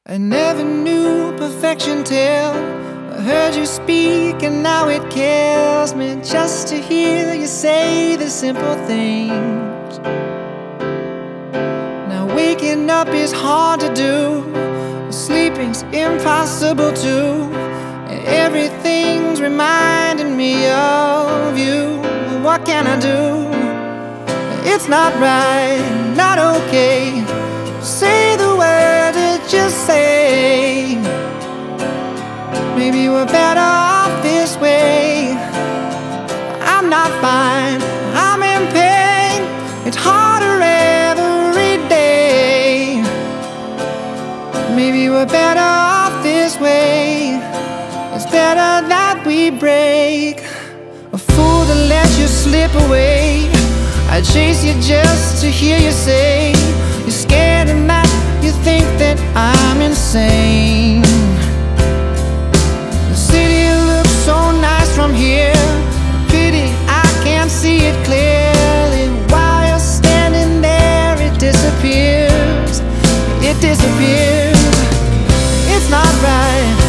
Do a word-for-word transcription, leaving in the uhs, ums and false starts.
I never knew perfection till I heard you speak, and now it kills me just to hear you say the simple things. Now waking up is hard to do, sleeping's impossible too, and everything's reminding me of you. What can I do? It's not right, not okay. Say the word to just say, maybe we're better off this way. I'm not fine, I'm in pain. It's harder every day. Maybe we're better off this way. It's better that we break. A fool that lets you slip away. I chase you just to hear you say you're scared and that you think that I'm insane. The city looks so nice from here. Pity I can't see it clearly. While you're standing there, it disappears. It disappears. It's not right.